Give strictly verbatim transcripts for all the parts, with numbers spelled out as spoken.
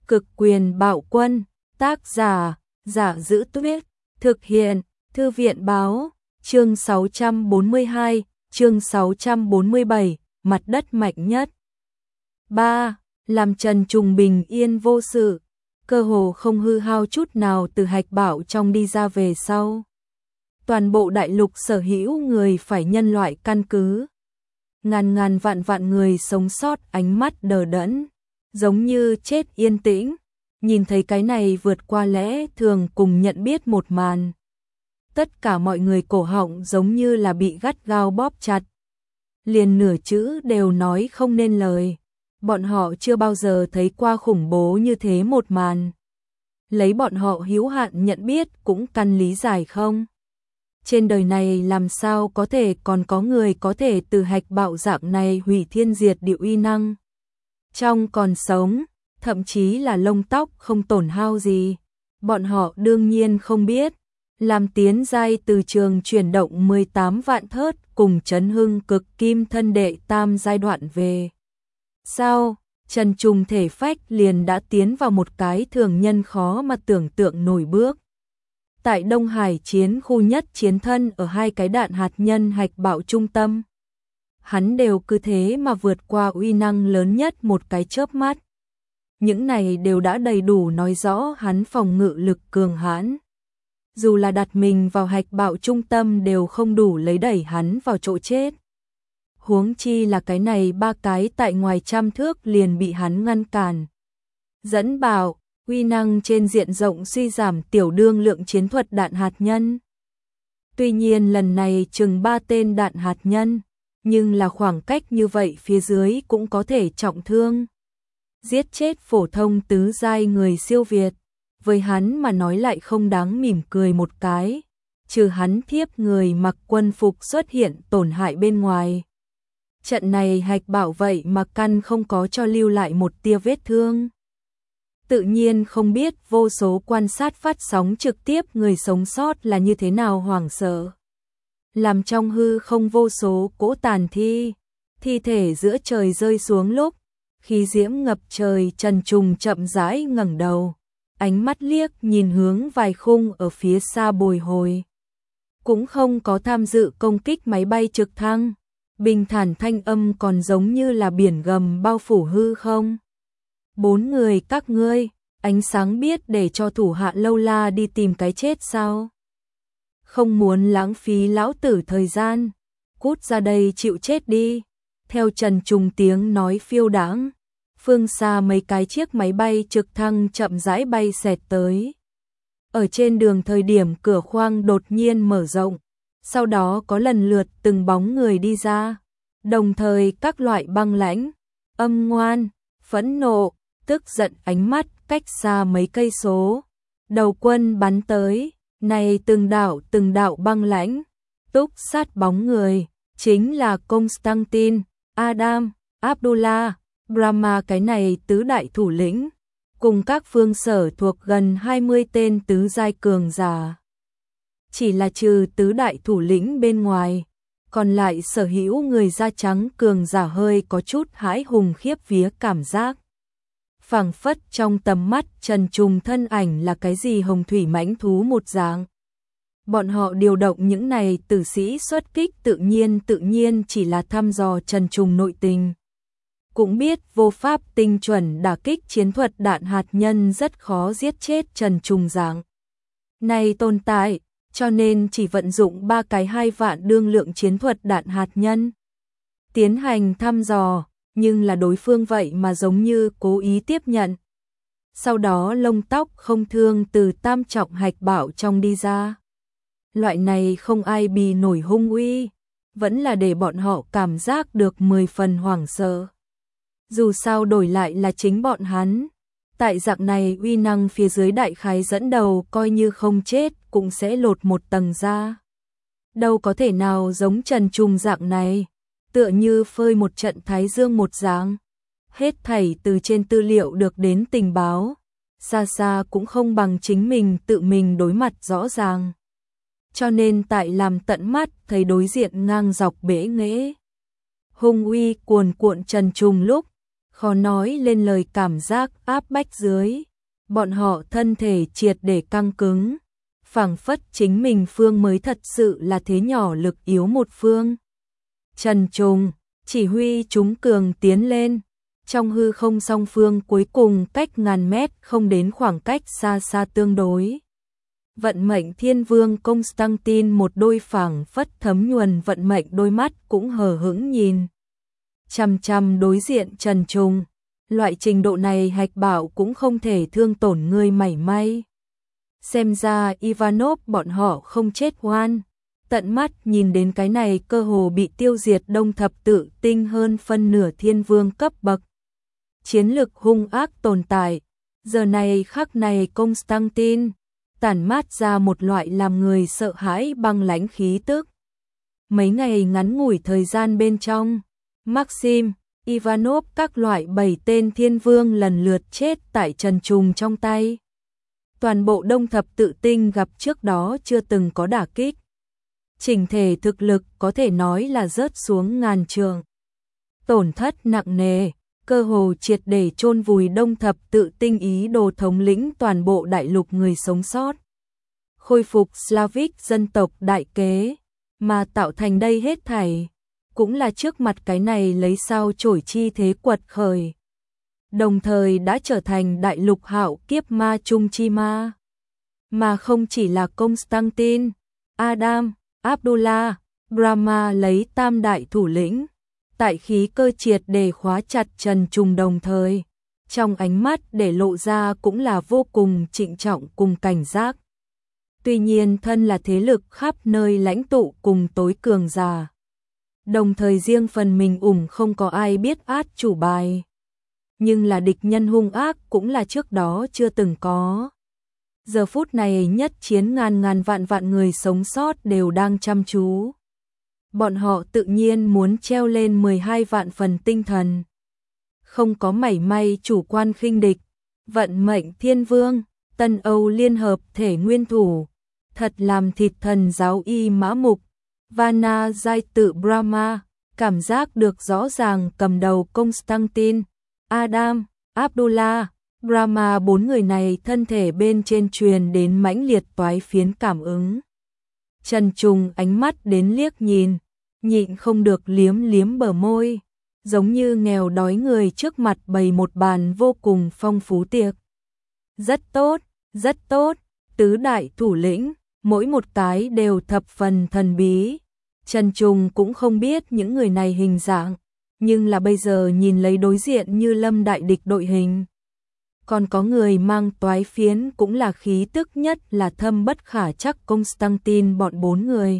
Cực quyền bạo quân, tác giả, Giả Giữ Tuyết, thực hiện, Thư viện báo, chương sáu trăm bốn mươi hai, chương sáu trăm bốn mươi bảy, mặt đất mạnh nhất. ba. Làm Trần Trùng bình yên vô sự, cơ hồ không hư hao chút nào từ hạch bảo trong đi ra về sau. Toàn bộ đại lục sở hữu người phải nhân loại căn cứ. Ngàn ngàn vạn vạn người sống sót ánh mắt đờ đẫn, giống như chết yên tĩnh, nhìn thấy cái này vượt qua lẽ thường cùng nhận biết một màn. Tất cả mọi người cổ họng giống như là bị gắt gao bóp chặt. Liền nửa chữ đều nói không nên lời. Bọn họ chưa bao giờ thấy qua khủng bố như thế một màn. Lấy bọn họ hữu hạn nhận biết cũng căn lý giải không? Trên đời này làm sao có thể còn có người có thể từ hạch bạo dạng này hủy thiên diệt địa uy năng. Trong còn sống, thậm chí là lông tóc không tổn hao gì. Bọn họ đương nhiên không biết. Làm tiến giai từ trường chuyển động mười tám vạn thớt cùng chấn hưng cực kim thân đệ tam giai đoạn về. Sau, Trần Trùng thể phách liền đã tiến vào một cái thường nhân khó mà tưởng tượng nổi bước. Tại Đông Hải chiến khu nhất chiến thân ở hai cái đạn hạt nhân hạch bạo trung tâm. Hắn đều cứ thế mà vượt qua uy năng lớn nhất một cái chớp mắt. Những này đều đã đầy đủ nói rõ hắn phòng ngự lực cường hãn. Dù là đặt mình vào hạch bạo trung tâm đều không đủ lấy đẩy hắn vào chỗ chết. Huống chi là cái này ba cái tại ngoài trăm thước liền bị hắn ngăn cản. Dẫn bảo, uy năng trên diện rộng suy giảm tiểu đương lượng chiến thuật đạn hạt nhân. Tuy nhiên lần này chừng ba tên đạn hạt nhân, nhưng là khoảng cách như vậy phía dưới cũng có thể trọng thương. Giết chết phổ thông tứ giai người siêu việt, với hắn mà nói lại không đáng mỉm cười một cái, trừ hắn thiếp người mặc quân phục xuất hiện tổn hại bên ngoài. Trận này hạch bảo vậy mà căn không có cho lưu lại một tia vết thương. Tự nhiên không biết vô số quan sát phát sóng trực tiếp người sống sót là như thế nào hoảng sợ. Làm trong hư không vô số cỗ tàn thi, thi thể giữa trời rơi xuống lúc, khí diễm ngập trời. Trần Trùng chậm rãi ngẩng đầu, ánh mắt liếc nhìn hướng vài khung ở phía xa bồi hồi. Cũng không có tham dự công kích máy bay trực thăng, bình thản thanh âm còn giống như là biển gầm bao phủ hư không. Bốn người các ngươi, ánh sáng biết để cho thủ hạ lâu la đi tìm cái chết sao? Không muốn lãng phí lão tử thời gian, cút ra đây chịu chết đi. Theo Trần Trùng tiếng nói phiêu đãng, phương xa mấy cái chiếc máy bay trực thăng chậm rãi bay xẹt tới. Ở trên đường thời điểm cửa khoang đột nhiên mở rộng, sau đó có lần lượt từng bóng người đi ra, đồng thời các loại băng lãnh, âm ngoan, phẫn nộ, tức giận ánh mắt cách xa mấy cây số. Đầu quân bắn tới, này từng đạo từng đạo băng lãnh, túc sát bóng người, chính là Constantine, Adam, Abdullah, Brahma cái này tứ đại thủ lĩnh, cùng các phương sở thuộc gần hai mươi tên tứ giai cường giả. Chỉ là trừ tứ đại thủ lĩnh bên ngoài, còn lại sở hữu người da trắng cường giả hơi có chút hãi hùng khiếp vía cảm giác. Phảng phất trong tầm mắt Trần Trùng thân ảnh là cái gì hồng thủy mãnh thú một dạng. Bọn họ điều động những này tử sĩ xuất kích tự nhiên tự nhiên chỉ là thăm dò Trần Trùng nội tình. Cũng biết vô pháp tinh chuẩn đả kích chiến thuật đạn hạt nhân rất khó giết chết Trần Trùng dạng này tồn tại, cho nên chỉ vận dụng ba cái hai vạn đương lượng chiến thuật đạn hạt nhân tiến hành thăm dò, nhưng là đối phương vậy mà giống như cố ý tiếp nhận. Sau đó lông tóc không thương từ tam trọng hạch bảo trong đi ra. Loại này không ai bì nổi hung uy, vẫn là để bọn họ cảm giác được mười phần hoảng sợ. Dù sao đổi lại là chính bọn hắn, tại dạng này uy năng phía dưới đại khái dẫn đầu coi như không chết cũng sẽ lột một tầng ra. Đâu có thể nào giống Trần Trùng dạng này, tựa như phơi một trận thái dương một dạng. Hết thảy từ trên tư liệu được đến tình báo, xa xa cũng không bằng chính mình tự mình đối mặt rõ ràng. Cho nên tại làm tận mắt thấy đối diện ngang dọc bể nghễ, hung uy cuồn cuộn Trần Trùng lúc, khó nói lên lời cảm giác áp bách dưới. Bọn họ thân thể triệt để căng cứng, phảng phất chính mình phương mới thật sự là thế nhỏ lực yếu một phương. Trần Trùng chỉ huy chúng cường tiến lên, trong hư không song phương cuối cùng cách ngàn mét không đến khoảng cách xa xa tương đối. Vận mệnh thiên vương Constantine một đôi phảng phất thấm nhuần vận mệnh đôi mắt cũng hờ hững nhìn. Chằm chằm đối diện Trần Trùng, loại trình độ này hạch bảo cũng không thể thương tổn người mảy may. Xem ra Ivanov bọn họ không chết oan. Tận mắt nhìn đến cái này cơ hồ bị tiêu diệt đông thập tự tinh hơn phân nửa thiên vương cấp bậc. Chiến lực hung ác tồn tại. Giờ này khắc này Constantine tản mát ra một loại làm người sợ hãi băng lãnh khí tức. Mấy ngày ngắn ngủi thời gian bên trong, Maxim, Ivanov các loại bảy tên thiên vương lần lượt chết tại Trần Trùng trong tay. Toàn bộ đông thập tự tinh gặp trước đó chưa từng có đả kích. Chỉnh thể thực lực có thể nói là rớt xuống ngàn trường. Tổn thất nặng nề, cơ hồ triệt để chôn vùi đông thập tự tinh ý đồ thống lĩnh toàn bộ đại lục người sống sót. Khôi phục Slavic dân tộc đại kế, mà tạo thành đây hết thảy, cũng là trước mặt cái này lấy sao chổi chi thế quật khởi. Đồng thời đã trở thành đại lục hạo kiếp ma trung chi ma. Mà không chỉ là Constantine, Adam, Abdullah, Brahma lấy tam đại thủ lĩnh, tại khí cơ triệt để khóa chặt Trần Trùng đồng thời, trong ánh mắt để lộ ra cũng là vô cùng trịnh trọng cùng cảnh giác. Tuy nhiên thân là thế lực khắp nơi lãnh tụ cùng tối cường giả, đồng thời riêng phần mình ủng không có ai biết át chủ bài. Nhưng là địch nhân hung ác cũng là trước đó chưa từng có. Giờ phút này nhất chiến ngàn ngàn vạn vạn người sống sót đều đang chăm chú. Bọn họ tự nhiên muốn treo lên mười hai vạn phần tinh thần. Không có mảy may chủ quan khinh địch. Vận mệnh thiên vương, Tân Âu liên hợp thể nguyên thủ. Thật làm thịt thần giáo y mã mục. Vana giai tự Brahma. Cảm giác được rõ ràng cầm đầu Constantine, Adam, Abdullah, Brahma bốn người này thân thể bên trên truyền đến mãnh liệt toái phiến cảm ứng. Trần Trùng ánh mắt đến liếc nhìn, nhịn không được liếm liếm bờ môi, giống như nghèo đói người trước mặt bày một bàn vô cùng phong phú tiệc. Rất tốt, rất tốt, tứ đại thủ lĩnh, mỗi một cái đều thập phần thần bí. Trần Trùng cũng không biết những người này hình dạng, nhưng là bây giờ nhìn lấy đối diện như lâm đại địch đội hình. Còn có người mang toái phiến cũng là khí tức nhất là thâm bất khả chắc Constantine bọn bốn người.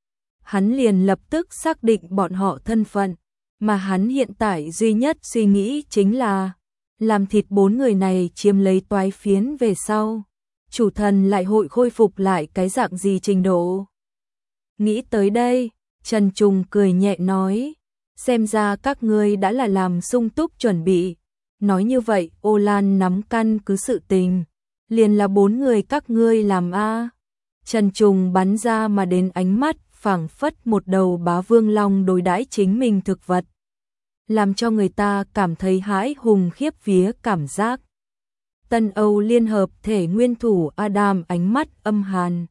Hắn liền lập tức xác định bọn họ thân phận, mà hắn hiện tại duy nhất suy nghĩ chính là làm thịt bốn người này chiếm lấy toái phiến về sau. Chủ thần lại hội khôi phục lại cái dạng gì trình độ. Nghĩ tới đây, Trần Trùng cười nhẹ nói, xem ra các ngươi đã là làm sung túc chuẩn bị. Nói như vậy, Ô Lan nắm căn cứ sự tình, liền là bốn người các ngươi làm a. Trần Trùng bắn ra mà đến ánh mắt phảng phất một đầu bá vương long đối đãi chính mình thực vật, làm cho người ta cảm thấy hãi hùng khiếp vía cảm giác. Tân Âu liên hợp thể nguyên thủ Adam ánh mắt âm hàn.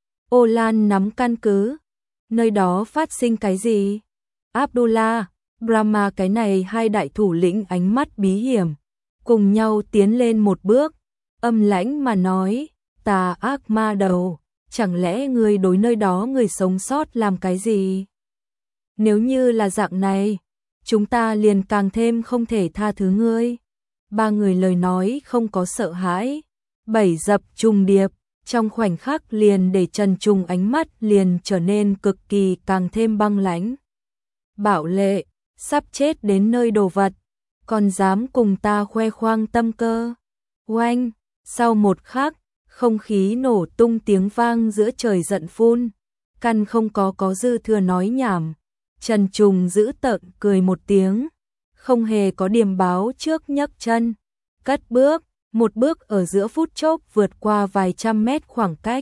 Ô Lan nắm căn cứ, nơi đó phát sinh cái gì? Abdullah, Brahma cái này hai đại thủ lĩnh ánh mắt bí hiểm, cùng nhau tiến lên một bước, âm lãnh mà nói, tà ác ma đầu, chẳng lẽ ngươi đối nơi đó người sống sót làm cái gì? Nếu như là dạng này, chúng ta liền càng thêm không thể tha thứ ngươi. Ba người lời nói không có sợ hãi, bảy dập trùng điệp, trong khoảnh khắc liền để Trần Trùng ánh mắt liền trở nên cực kỳ càng thêm băng lãnh. Bảo lệ, sắp chết đến nơi đồ vật, còn dám cùng ta khoe khoang tâm cơ. Oanh, sau một khắc, không khí nổ tung tiếng vang giữa trời giận phun, căn không có có dư thừa nói nhảm. Trần Trùng giữ tợn cười một tiếng, không hề có điềm báo trước nhấc chân, cất bước, một bước ở giữa phút chốc vượt qua vài trăm mét khoảng cách,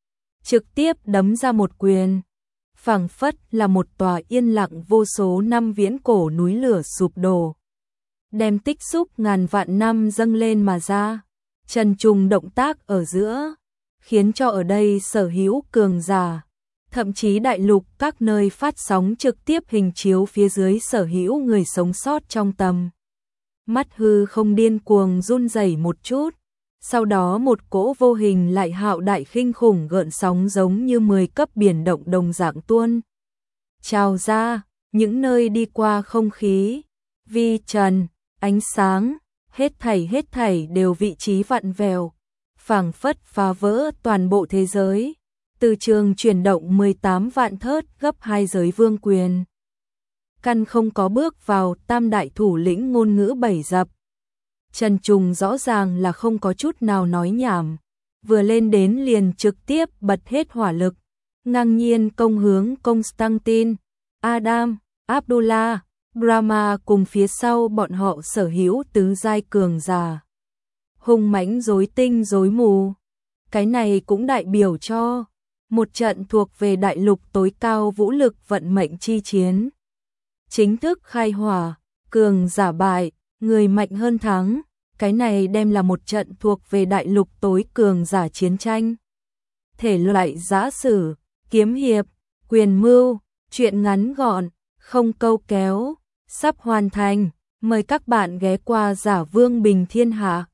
trực tiếp đấm ra một quyền, phảng phất là một tòa yên lặng vô số năm viễn cổ núi lửa sụp đổ. đem tích xúc ngàn vạn năm dâng lên mà ra. Trần trùng động tác ở giữa, khiến cho ở đây sở hữu cường giả, thậm chí đại lục các nơi phát sóng trực tiếp hình chiếu phía dưới sở hữu người sống sót trong tầm mắt hư không điên cuồng run rẩy một chút, sau đó một cỗ vô hình lại hạo đại khinh khủng gợn sóng giống như mười cấp biển động đồng dạng tuôn trào ra, những nơi đi qua không khí, vi trần, ánh sáng, hết thảy hết thảy đều vị trí vặn vẹo, phảng phất phá vỡ toàn bộ thế giới. Từ trường chuyển động mười tám vạn thớt gấp hai giới vương quyền. Căn không có bước vào tam đại thủ lĩnh ngôn ngữ bảy dập. Trần Trùng rõ ràng là không có chút nào nói nhảm. Vừa lên đến liền trực tiếp bật hết hỏa lực. Ngang nhiên công hướng Constantine, Adam, Abdullah, Brahma cùng phía sau bọn họ sở hữu tứ giai cường giả. Hung mãnh rối tinh rối mù. Cái này cũng đại biểu cho một trận thuộc về đại lục tối cao vũ lực vận mệnh chi chiến. Chính thức khai hỏa, cường giả bại, người mạnh hơn thắng, cái này đem là một trận thuộc về đại lục tối cường giả chiến tranh. Thể loại giã sử, kiếm hiệp, quyền mưu, truyện ngắn gọn, không câu kéo, sắp hoàn thành, mời các bạn ghé qua Giả Vương Bình Thiên Hạ.